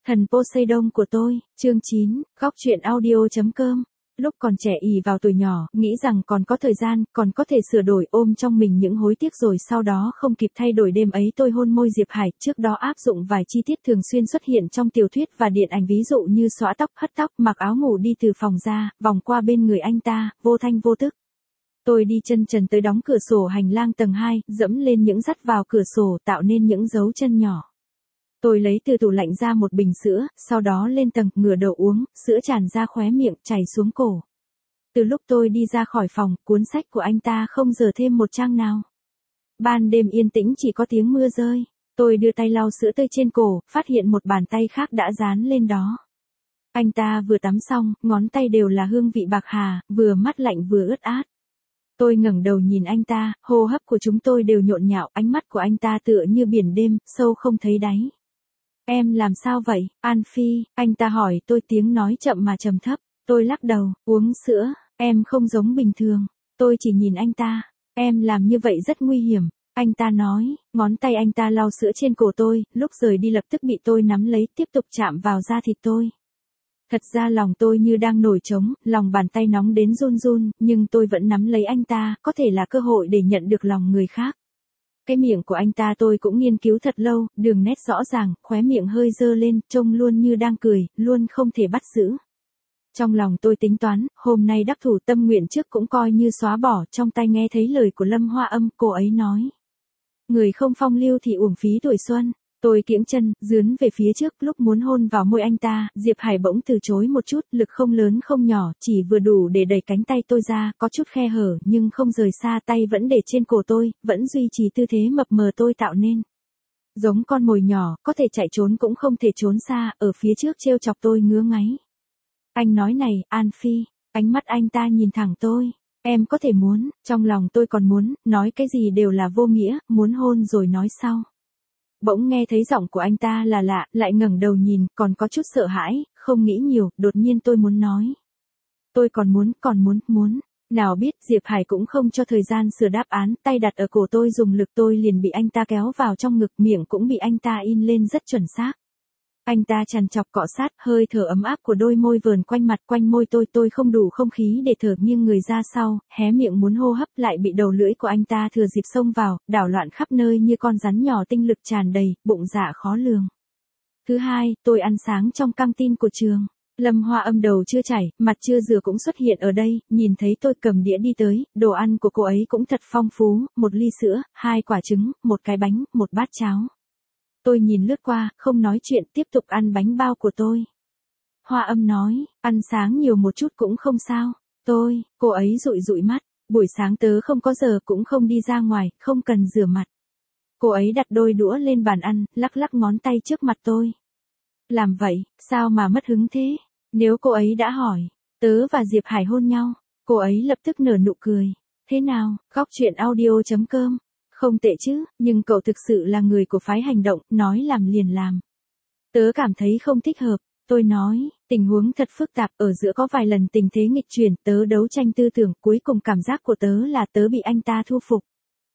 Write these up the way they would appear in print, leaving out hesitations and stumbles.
Thần Poseidon của tôi, chương 9, góc truyện audio.com. Lúc còn trẻ ì vào tuổi nhỏ, nghĩ rằng còn có thời gian, còn có thể sửa đổi, ôm trong mình những hối tiếc rồi sau đó không kịp thay đổi. Đêm ấy tôi hôn môi Diệp Hải, trước đó áp dụng vài chi tiết thường xuyên xuất hiện trong tiểu thuyết và điện ảnh, ví dụ như xõa tóc, hất tóc, mặc áo ngủ đi từ phòng ra, vòng qua bên người anh ta, vô thanh vô tức. Tôi đi chân trần tới đóng cửa sổ hành lang tầng 2, dẫm lên những dắt vào cửa sổ tạo nên những dấu chân nhỏ. Tôi lấy từ tủ lạnh ra một bình sữa, sau đó lên tầng, ngửa đầu uống, sữa tràn ra khóe miệng, chảy xuống cổ. Từ lúc tôi đi ra khỏi phòng, cuốn sách của anh ta không dở thêm một trang nào. Ban đêm yên tĩnh chỉ có tiếng mưa rơi. Tôi đưa tay lau sữa tươi trên cổ, phát hiện một bàn tay khác đã dán lên đó. Anh ta vừa tắm xong, ngón tay đều là hương vị bạc hà, vừa mát lạnh vừa ướt át. Tôi ngẩng đầu nhìn anh ta, hô hấp của chúng tôi đều nhộn nhạo, ánh mắt của anh ta tựa như biển đêm, sâu không thấy đáy. Em làm sao vậy, An Phi? Anh ta hỏi tôi, tiếng nói chậm mà trầm thấp. Tôi lắc đầu, uống sữa, em không giống bình thường. Tôi chỉ nhìn anh ta, em làm như vậy rất nguy hiểm. Anh ta nói, ngón tay anh ta lau sữa trên cổ tôi, lúc rời đi lập tức bị tôi nắm lấy, tiếp tục chạm vào da thịt tôi. Thật ra lòng tôi như đang nổi trống, lòng bàn tay nóng đến run run, nhưng tôi vẫn nắm lấy anh ta, có thể là cơ hội để nhận được lòng người khác. Cái miệng của anh ta tôi cũng nghiên cứu thật lâu, đường nét rõ ràng, khóe miệng hơi dơ lên, trông luôn như đang cười, luôn không thể bắt giữ. Trong lòng tôi tính toán, hôm nay đắc thủ tâm nguyện trước cũng coi như xóa bỏ. Trong tai nghe thấy lời của Lâm Hoa Âm, cô ấy nói. Người không phong lưu thì uổng phí tuổi xuân. Tôi kiễng chân, dướn về phía trước, lúc muốn hôn vào môi anh ta, Diệp Hải bỗng từ chối một chút, lực không lớn không nhỏ, chỉ vừa đủ để đẩy cánh tay tôi ra, có chút khe hở, nhưng không rời xa, tay vẫn để trên cổ tôi, vẫn duy trì tư thế mập mờ tôi tạo nên. Giống con mồi nhỏ, có thể chạy trốn cũng không thể trốn xa, ở phía trước trêu chọc tôi ngứa ngáy. Anh nói này, An Phi, ánh mắt anh ta nhìn thẳng tôi. Em có thể muốn, trong lòng tôi còn muốn, nói cái gì đều là vô nghĩa, muốn hôn rồi nói sau. Bỗng nghe thấy giọng của anh ta là lạ, lại ngẩng đầu nhìn, còn có chút sợ hãi, không nghĩ nhiều, đột nhiên tôi muốn nói. Tôi còn muốn. Nào biết Diệp Hải cũng không cho thời gian sửa đáp án, tay đặt ở cổ tôi dùng lực, tôi liền bị anh ta kéo vào trong ngực, miệng cũng bị anh ta in lên rất chuẩn xác. Anh ta trằn trọc cọ sát, hơi thở ấm áp của đôi môi vờn quanh mặt quanh môi tôi không đủ không khí để thở, nghiêng người ra sau, hé miệng muốn hô hấp lại bị đầu lưỡi của anh ta thừa dịp xông vào, đảo loạn khắp nơi như con rắn nhỏ, tinh lực tràn đầy, bụng dạ khó lường. Thứ hai, tôi ăn sáng trong căng tin của trường. Lâm Hoa Âm đầu chưa chảy, mặt chưa rửa cũng xuất hiện ở đây, nhìn thấy tôi cầm đĩa đi tới, đồ ăn của cô ấy cũng thật phong phú, một ly sữa, 2 quả trứng, một cái bánh, một bát cháo. Tôi nhìn lướt qua, không nói chuyện, tiếp tục ăn bánh bao của tôi. Hoa Âm nói, ăn sáng nhiều một chút cũng không sao. Cô ấy dụi dụi mắt, buổi sáng tớ không có giờ cũng không đi ra ngoài, không cần rửa mặt. Cô ấy đặt đôi đũa lên bàn ăn, lắc lắc ngón tay trước mặt tôi. Làm vậy, sao mà mất hứng thế? Nếu cô ấy đã hỏi, tớ và Diệp Hải hôn nhau, cô ấy lập tức nở nụ cười. Thế nào, góc truyện audio.com. Không tệ chứ, nhưng cậu thực sự là người của phái hành động, nói làm liền làm. Tớ cảm thấy không thích hợp, tôi nói, tình huống thật phức tạp, ở giữa có vài lần tình thế nghịch chuyển, tớ đấu tranh tư tưởng, cuối cùng cảm giác của tớ là tớ bị anh ta thu phục.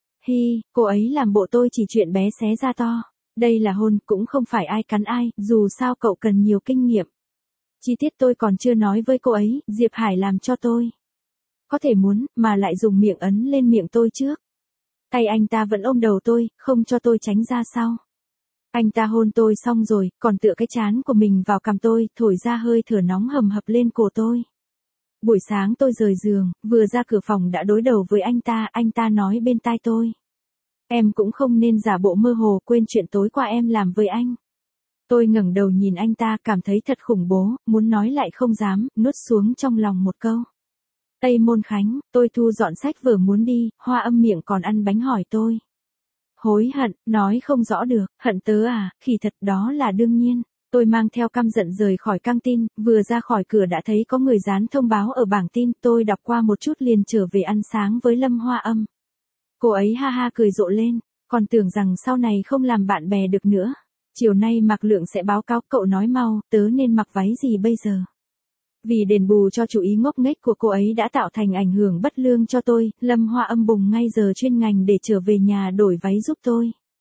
Cô ấy làm bộ tôi chỉ chuyện bé xé ra to. Đây là hôn, cũng không phải ai cắn ai, dù sao cậu cần nhiều kinh nghiệm. Chi tiết tôi còn chưa nói với cô ấy, Diệp Hải làm cho tôi. Có thể muốn, mà lại dùng miệng ấn lên miệng tôi trước. Tay anh ta vẫn ôm đầu tôi, không cho tôi tránh ra sau. Anh ta hôn tôi xong rồi, còn tựa cái trán của mình vào cằm tôi, thổi ra hơi thở nóng hầm hập lên cổ tôi. Buổi sáng tôi rời giường, vừa ra cửa phòng đã đối đầu với anh ta nói bên tai tôi. Em cũng không nên giả bộ mơ hồ, quên chuyện tối qua em làm với anh. Tôi ngẩng đầu nhìn anh ta, cảm thấy thật khủng bố, muốn nói lại không dám, nuốt xuống trong lòng một câu. Tây Môn Khánh, tôi thu dọn sách vở muốn đi, Hoa Âm miệng còn ăn bánh hỏi tôi. Hối hận, nói không rõ được, hận tớ à, khỉ thật, đó là đương nhiên. Tôi mang theo căm giận rời khỏi căng tin, vừa ra khỏi cửa đã thấy có người dán thông báo ở bảng tin, tôi đọc qua một chút liền trở về ăn sáng với Lâm Hoa Âm. Cô ấy ha ha cười rộ lên, còn tưởng rằng sau này không làm bạn bè được nữa. Chiều nay Mạc Lượng sẽ báo cáo, cậu nói mau, tớ nên mặc váy gì bây giờ? Vì đền bù cho chủ ý ngốc nghếch của cô ấy đã tạo thành ảnh hưởng bất lương cho tôi, Lâm Hoa Âm bùng ngay giờ chuyên ngành để trở về nhà đổi váy giúp tôi.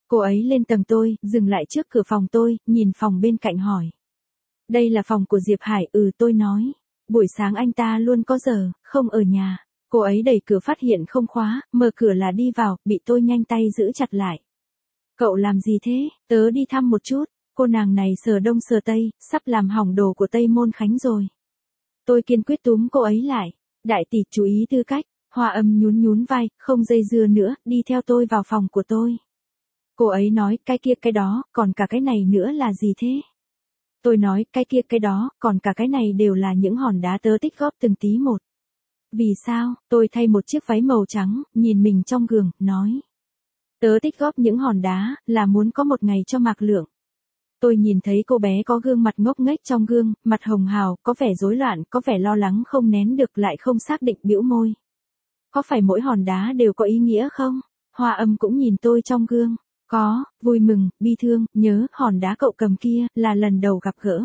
Cô ấy lên tầng tôi, dừng lại trước cửa phòng tôi, nhìn phòng bên cạnh hỏi. Đây là phòng của Diệp Hải, tôi nói. Buổi sáng anh ta luôn có giờ, không ở nhà. Cô ấy đẩy cửa phát hiện không khóa, mở cửa là đi vào, bị tôi nhanh tay giữ chặt lại. Cậu làm gì thế? Tớ đi thăm một chút. Cô nàng này sờ đông sờ tây, sắp làm hỏng đồ của Tây Môn Khánh rồi. Tôi kiên quyết túm cô ấy lại. Đại tỷ chú ý tư cách. Hoa Âm nhún nhún vai, không dây dưa nữa, đi theo tôi vào phòng của tôi. Cô ấy nói, cái kia cái đó, còn cả cái này nữa là gì thế? Tôi nói, cái kia cái đó, còn cả cái này đều là những hòn đá tớ tích góp từng tí một. Vì sao? Tôi thay một chiếc váy màu trắng, nhìn mình trong gương, nói. Tớ tích góp những hòn đá, là muốn có một ngày cho Mạc Lượng. Tôi nhìn thấy cô bé có gương mặt ngốc nghếch trong gương, mặt hồng hào, có vẻ rối loạn, có vẻ lo lắng không nén được lại không xác định bĩu môi. Có phải mỗi hòn đá đều có ý nghĩa không? Hoa Âm cũng nhìn tôi trong gương. Có, vui mừng, bi thương, nhớ, hòn đá cậu cầm kia, là lần đầu gặp gỡ.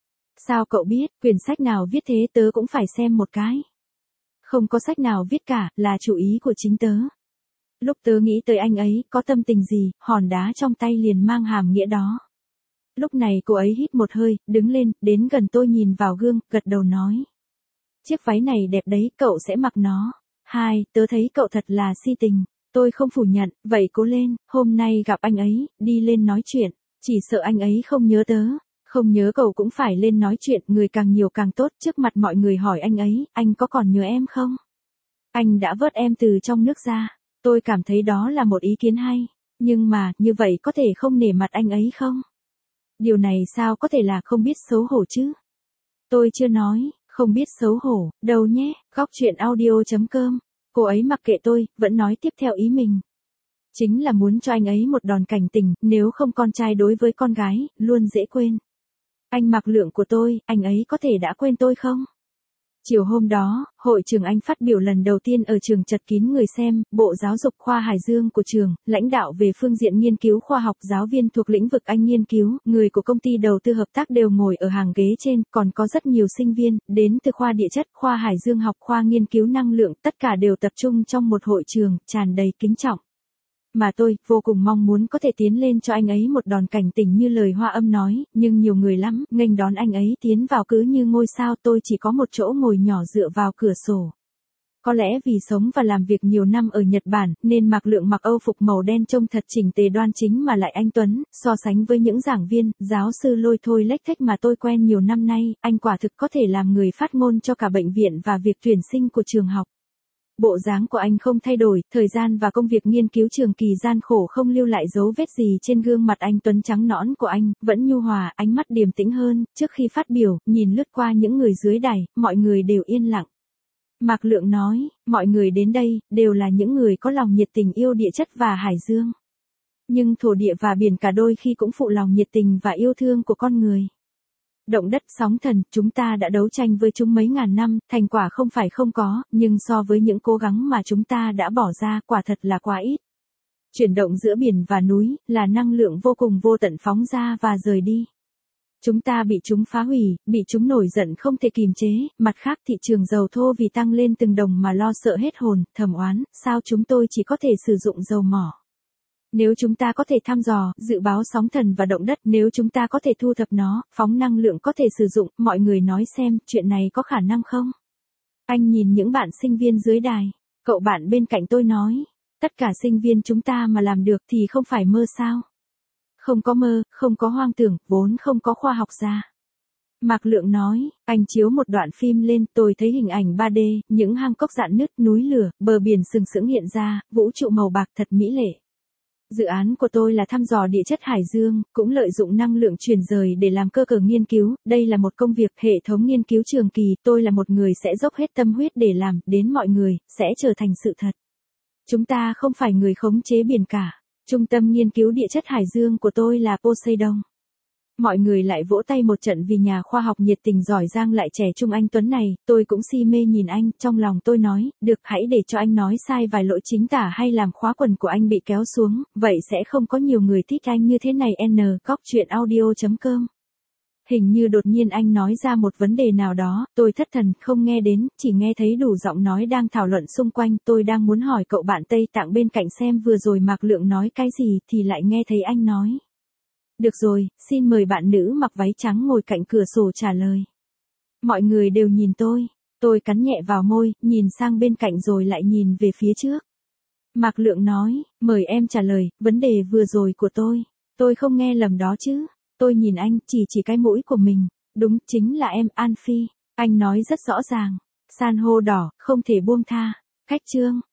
Sao cậu biết, quyển sách nào viết thế tớ cũng phải xem một cái. Không có sách nào viết cả, là chủ ý của chính tớ. Lúc tớ nghĩ tới anh ấy, có tâm tình gì, hòn đá trong tay liền mang hàm nghĩa đó. Lúc này cô ấy hít một hơi, đứng lên, đến gần tôi nhìn vào gương, gật đầu nói. Chiếc váy này đẹp đấy, cậu sẽ mặc nó. Tớ thấy cậu thật là si tình. Tôi không phủ nhận, vậy cố lên, hôm nay gặp anh ấy, đi lên nói chuyện. Chỉ sợ anh ấy không nhớ tớ. Không nhớ cậu cũng phải lên nói chuyện, người càng nhiều càng tốt, trước mặt mọi người hỏi anh ấy, anh có còn nhớ em không? Anh đã vớt em từ trong nước ra. Tôi cảm thấy đó là một ý kiến hay. Nhưng mà, như vậy có thể không nể mặt anh ấy không? Điều này sao có thể là không biết xấu hổ chứ? Tôi chưa nói, không biết xấu hổ, đâu nhé, góc chuyện audio.com. Cô ấy mặc kệ tôi, vẫn nói tiếp theo ý mình. Chính là muốn cho anh ấy một đòn cảnh tỉnh, nếu không con trai đối với con gái, luôn dễ quên. Anh Mạc Lượng của tôi, anh ấy có thể đã quên tôi không? Chiều hôm đó, hội trường anh phát biểu lần đầu tiên ở trường chật kín người xem, Bộ Giáo dục khoa Hải Dương của trường, lãnh đạo về phương diện nghiên cứu khoa học, giáo viên thuộc lĩnh vực anh nghiên cứu, người của công ty đầu tư hợp tác đều ngồi ở hàng ghế trên, còn có rất nhiều sinh viên, đến từ khoa địa chất, khoa Hải Dương học, khoa nghiên cứu năng lượng, tất cả đều tập trung trong một hội trường, tràn đầy kính trọng. Mà tôi, vô cùng mong muốn có thể tiến lên cho anh ấy một đòn cảnh tỉnh như lời Hoa Âm nói, nhưng nhiều người lắm, nghênh đón anh ấy tiến vào cứ như ngôi sao, tôi chỉ có một chỗ ngồi nhỏ dựa vào cửa sổ. Có lẽ vì sống và làm việc nhiều năm ở Nhật Bản, nên Mạc Lượng mặc âu phục màu đen trông thật chỉnh tề đoan chính mà lại anh tuấn, so sánh với những giảng viên, giáo sư lôi thôi lếch thếch mà tôi quen nhiều năm nay, anh quả thực có thể làm người phát ngôn cho cả bệnh viện và việc tuyển sinh của trường học. Bộ dáng của anh không thay đổi, thời gian và công việc nghiên cứu trường kỳ gian khổ không lưu lại dấu vết gì trên gương mặt anh tuấn trắng nõn của anh, vẫn nhu hòa, ánh mắt điềm tĩnh hơn, trước khi phát biểu, nhìn lướt qua những người dưới đài, mọi người đều yên lặng. Mạc Lượng nói, mọi người đến đây, đều là những người có lòng nhiệt tình yêu địa chất và Hải Dương. Nhưng thổ địa và biển cả đôi khi cũng phụ lòng nhiệt tình và yêu thương của con người. Động đất, sóng thần, chúng ta đã đấu tranh với chúng mấy ngàn năm, thành quả không phải không có, nhưng so với những cố gắng mà chúng ta đã bỏ ra, quả thật là quá ít. Chuyển động giữa biển và núi, là năng lượng vô cùng vô tận phóng ra và rời đi. Chúng ta bị chúng phá hủy, bị chúng nổi giận không thể kìm chế, mặt khác thị trường dầu thô vì tăng lên từng đồng mà lo sợ hết hồn, thầm oán, sao chúng tôi chỉ có thể sử dụng dầu mỏ. Nếu chúng ta có thể thăm dò, dự báo sóng thần và động đất, nếu chúng ta có thể thu thập nó, phóng năng lượng có thể sử dụng, mọi người nói xem, chuyện này có khả năng không? Anh nhìn những bạn sinh viên dưới đài, cậu bạn bên cạnh tôi nói, tất cả sinh viên chúng ta mà làm được thì không phải mơ sao? Không có mơ, không có hoang tưởng, vốn không có khoa học ra. Mạc Lượng nói, anh chiếu một đoạn phim lên, tôi thấy hình ảnh 3D, những hang cốc rạn nứt, núi lửa, bờ biển sừng sững hiện ra, vũ trụ màu bạc thật mỹ lệ. Dự án của tôi là thăm dò địa chất Hải Dương, cũng lợi dụng năng lượng truyền rời để làm cơ sở nghiên cứu, đây là một công việc hệ thống nghiên cứu trường kỳ, tôi là một người sẽ dốc hết tâm huyết để làm, đến mọi người, sẽ trở thành sự thật. Chúng ta không phải người khống chế biển cả. Trung tâm nghiên cứu địa chất Hải Dương của tôi là Poseidon. Mọi người lại vỗ tay một trận vì nhà khoa học nhiệt tình giỏi giang lại trẻ trung anh tuấn này, tôi cũng si mê nhìn anh, trong lòng tôi nói, được hãy để cho anh nói sai vài lỗi chính tả hay làm khóa quần của anh bị kéo xuống, vậy sẽ không có nhiều người thích anh như thế này. Góc chuyện audio.com Hình như đột nhiên anh nói ra một vấn đề nào đó, tôi thất thần, không nghe đến, chỉ nghe thấy đủ giọng nói đang thảo luận xung quanh. Tôi đang muốn hỏi cậu bạn Tây Tạng bên cạnh xem vừa rồi Mạc Lượng nói cái gì thì lại nghe thấy anh nói. Được rồi, xin mời bạn nữ mặc váy trắng ngồi cạnh cửa sổ trả lời. Mọi người đều nhìn tôi cắn nhẹ vào môi, nhìn sang bên cạnh rồi lại nhìn về phía trước. Mạc Lượng nói, mời em trả lời, vấn đề vừa rồi của tôi không nghe lầm đó chứ. Tôi nhìn anh, chỉ cái mũi của mình. Đúng, chính là em, An Phi. Anh nói rất rõ ràng. San hô đỏ, không thể buông tha. Khách trương.